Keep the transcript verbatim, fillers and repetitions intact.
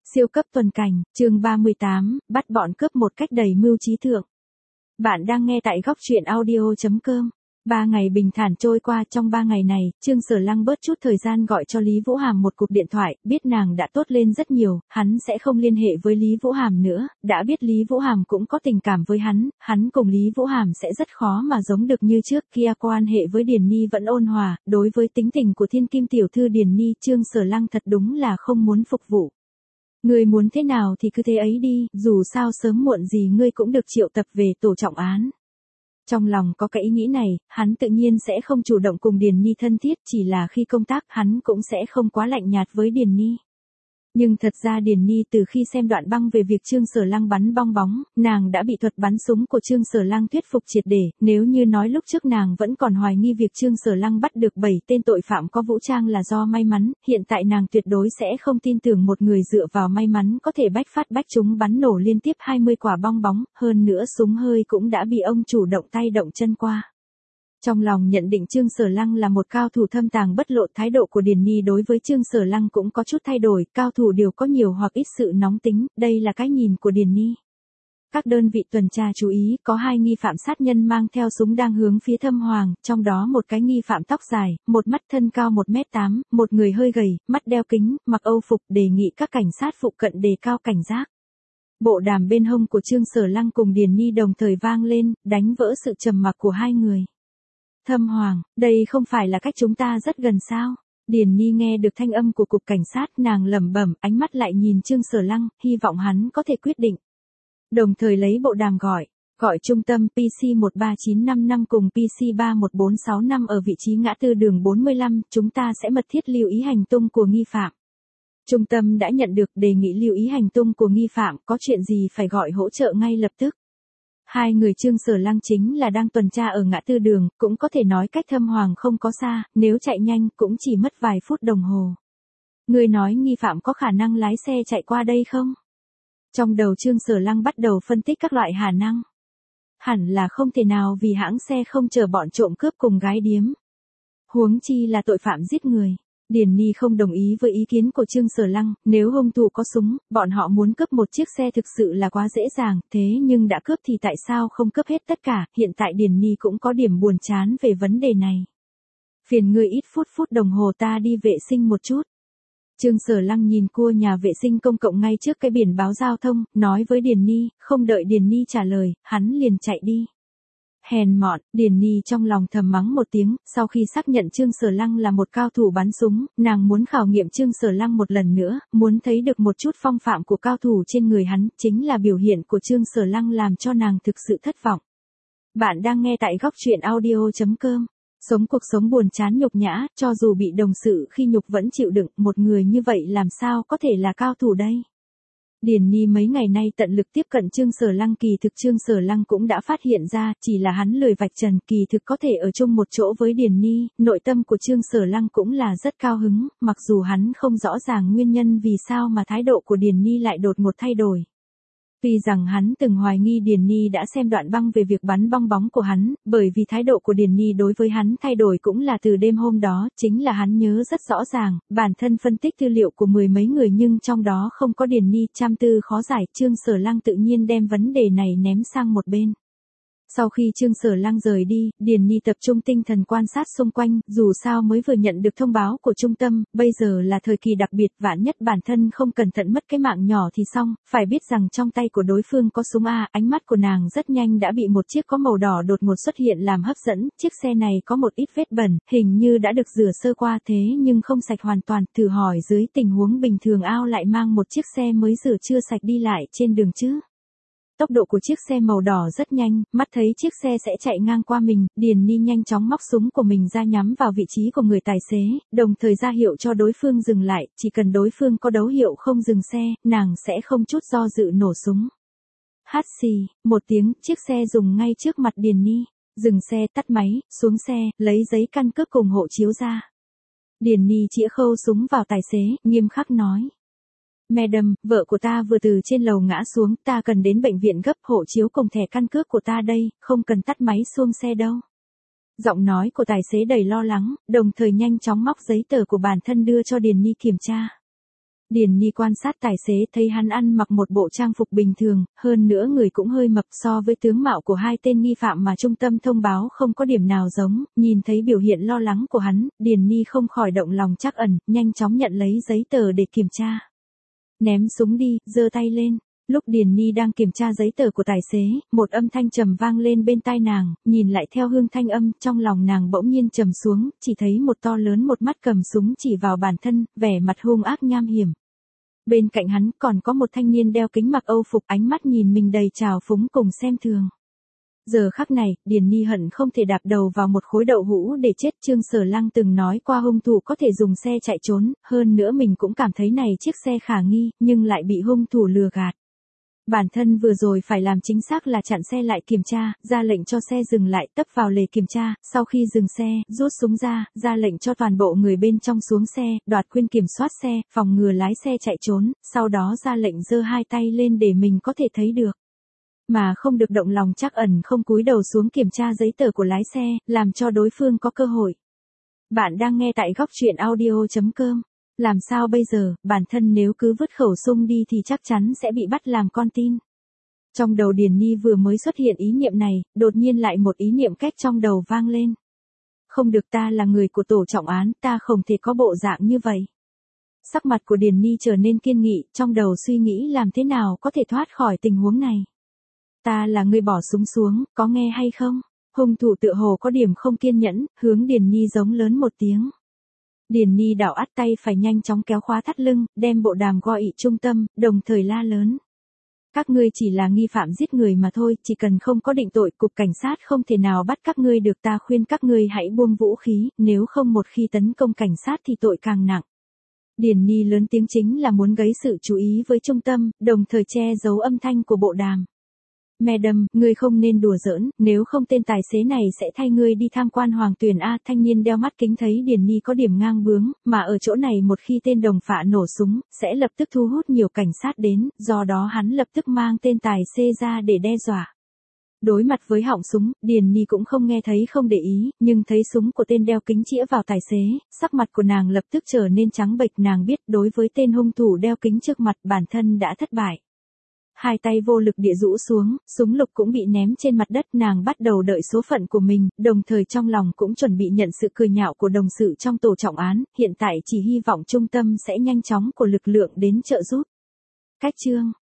Siêu cấp tuần cảnh, chương ba mươi tám, bắt bọn cướp một cách đầy mưu trí thượng. Bạn đang nghe tại góc truyện audio chấm com. Ba ngày bình thản trôi qua, trong ba ngày này, Trương Sở Lăng bớt chút thời gian gọi cho Lý Vũ Hàm một cuộc điện thoại, biết nàng đã tốt lên rất nhiều, hắn sẽ không liên hệ với Lý Vũ Hàm nữa, đã biết Lý Vũ Hàm cũng có tình cảm với hắn, hắn cùng Lý Vũ Hàm sẽ rất khó mà giống được như trước kia. Quan hệ với Điền Ni vẫn ôn hòa, đối với tính tình của thiên kim tiểu thư Điền Ni, Trương Sở Lăng thật đúng là không muốn phục vụ. Ngươi muốn thế nào thì cứ thế ấy đi, dù sao sớm muộn gì ngươi cũng được triệu tập về tổ trọng án. Trong lòng có cái ý nghĩ này, hắn tự nhiên sẽ không chủ động cùng Điền Ni thân thiết, chỉ là khi công tác hắn cũng sẽ không quá lạnh nhạt với Điền Ni. Nhưng thật ra Điền Ni từ khi xem đoạn băng về việc Trương Sở Lăng bắn bong bóng, nàng đã bị thuật bắn súng của Trương Sở Lăng thuyết phục triệt để, nếu như nói lúc trước nàng vẫn còn hoài nghi việc Trương Sở Lăng bắt được bảy tên tội phạm có vũ trang là do may mắn, hiện tại nàng tuyệt đối sẽ không tin tưởng một người dựa vào may mắn có thể bách phát bách trúng bắn nổ liên tiếp hai mươi quả bong bóng, hơn nữa súng hơi cũng đã bị ông chủ động tay động chân qua. Trong lòng nhận định Trương Sở Lăng là một cao thủ thâm tàng bất lộ, thái độ của Điền Ni đối với Trương Sở Lăng cũng có chút thay đổi, cao thủ đều có nhiều hoặc ít sự nóng tính, đây là cái nhìn của Điền Ni. Các đơn vị tuần tra chú ý, có hai nghi phạm sát nhân mang theo súng đang hướng phía Thâm Hoàng, trong đó một cái nghi phạm tóc dài, một mắt thân cao một mét tám, một người hơi gầy, mắt đeo kính, mặc âu phục, đề nghị các cảnh sát phụ cận đề cao cảnh giác. Bộ đàm bên hông của Trương Sở Lăng cùng Điền Ni đồng thời vang lên, đánh vỡ sự trầm mặc của hai người. Thâm Hoàng, đây không phải là cách chúng ta rất gần sao? Điền Ni nghe được thanh âm của cục cảnh sát, nàng lẩm bẩm, ánh mắt lại nhìn Trương Sở Lăng, hy vọng hắn có thể quyết định. Đồng thời lấy bộ đàm gọi, gọi trung tâm P C một ba chín năm năm cùng P C ba một bốn sáu năm ở vị trí ngã tư đường bốn mươi lăm, chúng ta sẽ mật thiết lưu ý hành tung của nghi phạm. Trung tâm đã nhận được đề nghị lưu ý hành tung của nghi phạm, có chuyện gì phải gọi hỗ trợ ngay lập tức. Hai người Trương Sở Lăng chính là đang tuần tra ở ngã tư đường, cũng có thể nói cách Thâm Hoàng không có xa, nếu chạy nhanh cũng chỉ mất vài phút đồng hồ. Người nói nghi phạm có khả năng lái xe chạy qua đây không? Trong đầu Trương Sở Lăng bắt đầu phân tích các loại khả năng. Hẳn là không thể nào vì hãng xe không chờ bọn trộm cướp cùng gái điếm. Huống chi là tội phạm giết người. Điền Ni không đồng ý với ý kiến của Trương Sở Lăng, nếu hung thủ có súng, bọn họ muốn cướp một chiếc xe thực sự là quá dễ dàng, thế nhưng đã cướp thì tại sao không cướp hết tất cả, hiện tại Điền Ni cũng có điểm buồn chán về vấn đề này. Phiền ngươi ít phút phút đồng hồ ta đi vệ sinh một chút. Trương Sở Lăng nhìn cua nhà vệ sinh công cộng ngay trước cái biển báo giao thông, nói với Điền Ni, không đợi Điền Ni trả lời, hắn liền chạy đi. Hèn mọn, Điền Ni trong lòng thầm mắng một tiếng, sau khi xác nhận Trương Sở Lăng là một cao thủ bắn súng, nàng muốn khảo nghiệm Trương Sở Lăng một lần nữa, muốn thấy được một chút phong phạm của cao thủ trên người hắn, chính là biểu hiện của Trương Sở Lăng làm cho nàng thực sự thất vọng. Bạn đang nghe tại góc truyện audio chấm com. Sống cuộc sống buồn chán nhục nhã, cho dù bị đồng sự khi nhục vẫn chịu đựng, một người như vậy làm sao có thể là cao thủ đây? Điền Ni mấy ngày nay tận lực tiếp cận Trương Sở Lăng, kỳ thực Trương Sở Lăng cũng đã phát hiện ra, chỉ là hắn lười vạch trần, kỳ thực có thể ở chung một chỗ với Điền Ni, nội tâm của Trương Sở Lăng cũng là rất cao hứng, mặc dù hắn không rõ ràng nguyên nhân vì sao mà thái độ của Điền Ni lại đột ngột thay đổi. Tuy rằng hắn từng hoài nghi Điền Ni đã xem đoạn băng về việc bắn bong bóng của hắn, bởi vì thái độ của Điền Ni đối với hắn thay đổi cũng là từ đêm hôm đó, chính là hắn nhớ rất rõ ràng, bản thân phân tích tư liệu của mười mấy người nhưng trong đó không có Điền Ni, trăm tư khó giải, Trương Sở Lăng tự nhiên đem vấn đề này ném sang một bên. Sau khi Trương Sở Lăng rời đi, Điền Ni tập trung tinh thần quan sát xung quanh, dù sao mới vừa nhận được thông báo của trung tâm, bây giờ là thời kỳ đặc biệt, vạn nhất bản thân không cẩn thận mất cái mạng nhỏ thì xong, phải biết rằng trong tay của đối phương có súng A, ánh mắt của nàng rất nhanh đã bị một chiếc có màu đỏ đột ngột xuất hiện làm hấp dẫn, chiếc xe này có một ít vết bẩn, hình như đã được rửa sơ qua thế nhưng không sạch hoàn toàn, thử hỏi dưới tình huống bình thường ao lại mang một chiếc xe mới rửa chưa sạch đi lại trên đường chứ? Tốc độ của chiếc xe màu đỏ rất nhanh, mắt thấy chiếc xe sẽ chạy ngang qua mình, Điền Ni nhanh chóng móc súng của mình ra nhắm vào vị trí của người tài xế, đồng thời ra hiệu cho đối phương dừng lại, chỉ cần đối phương có dấu hiệu không dừng xe, nàng sẽ không chút do dự nổ súng. Hát xì, một tiếng, chiếc xe dùng ngay trước mặt Điền Ni, dừng xe, tắt máy, xuống xe, lấy giấy căn cước cùng hộ chiếu ra. Điền Ni chĩa khâu súng vào tài xế, nghiêm khắc nói. Madam, vợ của ta vừa từ trên lầu ngã xuống, ta cần đến bệnh viện gấp, hộ chiếu cùng thẻ căn cước của ta đây, không cần tắt máy xuống xe đâu. Giọng nói của tài xế đầy lo lắng, đồng thời nhanh chóng móc giấy tờ của bản thân đưa cho Điền Ni kiểm tra. Điền Ni quan sát tài xế thấy hắn ăn mặc một bộ trang phục bình thường, hơn nữa người cũng hơi mập so với tướng mạo của hai tên nghi phạm mà trung tâm thông báo không có điểm nào giống, nhìn thấy biểu hiện lo lắng của hắn, Điền Ni không khỏi động lòng trắc ẩn, nhanh chóng nhận lấy giấy tờ để kiểm tra. Ném súng đi, giơ tay lên. Lúc Điền Ni đang kiểm tra giấy tờ của tài xế, một âm thanh trầm vang lên bên tai nàng, nhìn lại theo hương thanh âm, trong lòng nàng bỗng nhiên trầm xuống, chỉ thấy một to lớn một mắt cầm súng chỉ vào bản thân, vẻ mặt hung ác nham hiểm. Bên cạnh hắn còn có một thanh niên đeo kính mặc Âu phục, ánh mắt nhìn mình đầy trào phúng cùng xem thường. Giờ khắc này, Điền Ni hận không thể đạp đầu vào một khối đậu hũ để chết. Trương Sở Lăng từng nói qua hung thủ có thể dùng xe chạy trốn, hơn nữa mình cũng cảm thấy này chiếc xe khả nghi, nhưng lại bị hung thủ lừa gạt. Bản thân vừa rồi phải làm chính xác là chặn xe lại kiểm tra, ra lệnh cho xe dừng lại, tấp vào lề kiểm tra, sau khi dừng xe, rút súng ra, ra lệnh cho toàn bộ người bên trong xuống xe, đoạt quyền kiểm soát xe, phòng ngừa lái xe chạy trốn, sau đó ra lệnh giơ hai tay lên để mình có thể thấy được. Mà không được động lòng trắc ẩn không cúi đầu xuống kiểm tra giấy tờ của lái xe, làm cho đối phương có cơ hội. Bạn đang nghe tại góc truyện audio chấm com. Làm sao bây giờ, bản thân nếu cứ vứt khẩu súng đi thì chắc chắn sẽ bị bắt làm con tin. Trong đầu Điền Ni vừa mới xuất hiện ý niệm này, đột nhiên lại một ý niệm cách trong đầu vang lên. Không được, ta là người của tổ trọng án, ta không thể có bộ dạng như vậy. Sắc mặt của Điền Ni trở nên kiên nghị, trong đầu suy nghĩ làm thế nào có thể thoát khỏi tình huống này. Ta là người bỏ súng xuống, có nghe hay không? Hung thủ tựa hồ có điểm không kiên nhẫn, hướng Điền Ni giống lớn một tiếng. Điền Ni đảo ắt tay phải nhanh chóng kéo khóa thắt lưng, đem bộ đàm gọi ị trung tâm, đồng thời la lớn. Các ngươi chỉ là nghi phạm giết người mà thôi, chỉ cần không có định tội, cục cảnh sát không thể nào bắt các ngươi được, ta khuyên các ngươi hãy buông vũ khí, nếu không một khi tấn công cảnh sát thì tội càng nặng. Điền Ni lớn tiếng chính là muốn gây sự chú ý với trung tâm, đồng thời che giấu âm thanh của bộ đàm. Madam, ngươi không nên đùa giỡn, nếu không tên tài xế này sẽ thay ngươi đi tham quan Hoàng Tuyền A. Thanh niên đeo mắt kính thấy Điền Ni có điểm ngang bướng, mà ở chỗ này một khi tên đồng phạm nổ súng, sẽ lập tức thu hút nhiều cảnh sát đến, do đó hắn lập tức mang tên tài xế ra để đe dọa. Đối mặt với họng súng, Điền Ni cũng không nghe thấy không để ý, nhưng thấy súng của tên đeo kính chĩa vào tài xế, sắc mặt của nàng lập tức trở nên trắng bệch, nàng biết đối với tên hung thủ đeo kính trước mặt bản thân đã thất bại. Hai tay vô lực địa rũ xuống, súng lục cũng bị ném trên mặt đất, nàng bắt đầu đợi số phận của mình, đồng thời trong lòng cũng chuẩn bị nhận sự cười nhạo của đồng sự trong tổ trọng án, hiện tại chỉ hy vọng trung tâm sẽ nhanh chóng của lực lượng đến trợ giúp. Cách chương